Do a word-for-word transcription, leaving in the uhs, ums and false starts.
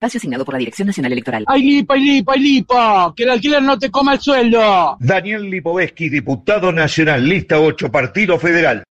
Espacio asignado por la Dirección Nacional Electoral. ¡Ay, lipa, ay, lipa, ay, lipa! ¡Que el alquiler no te coma el sueldo! Daniel Lipovetsky, diputado nacional, lista ocho, Partido Federal.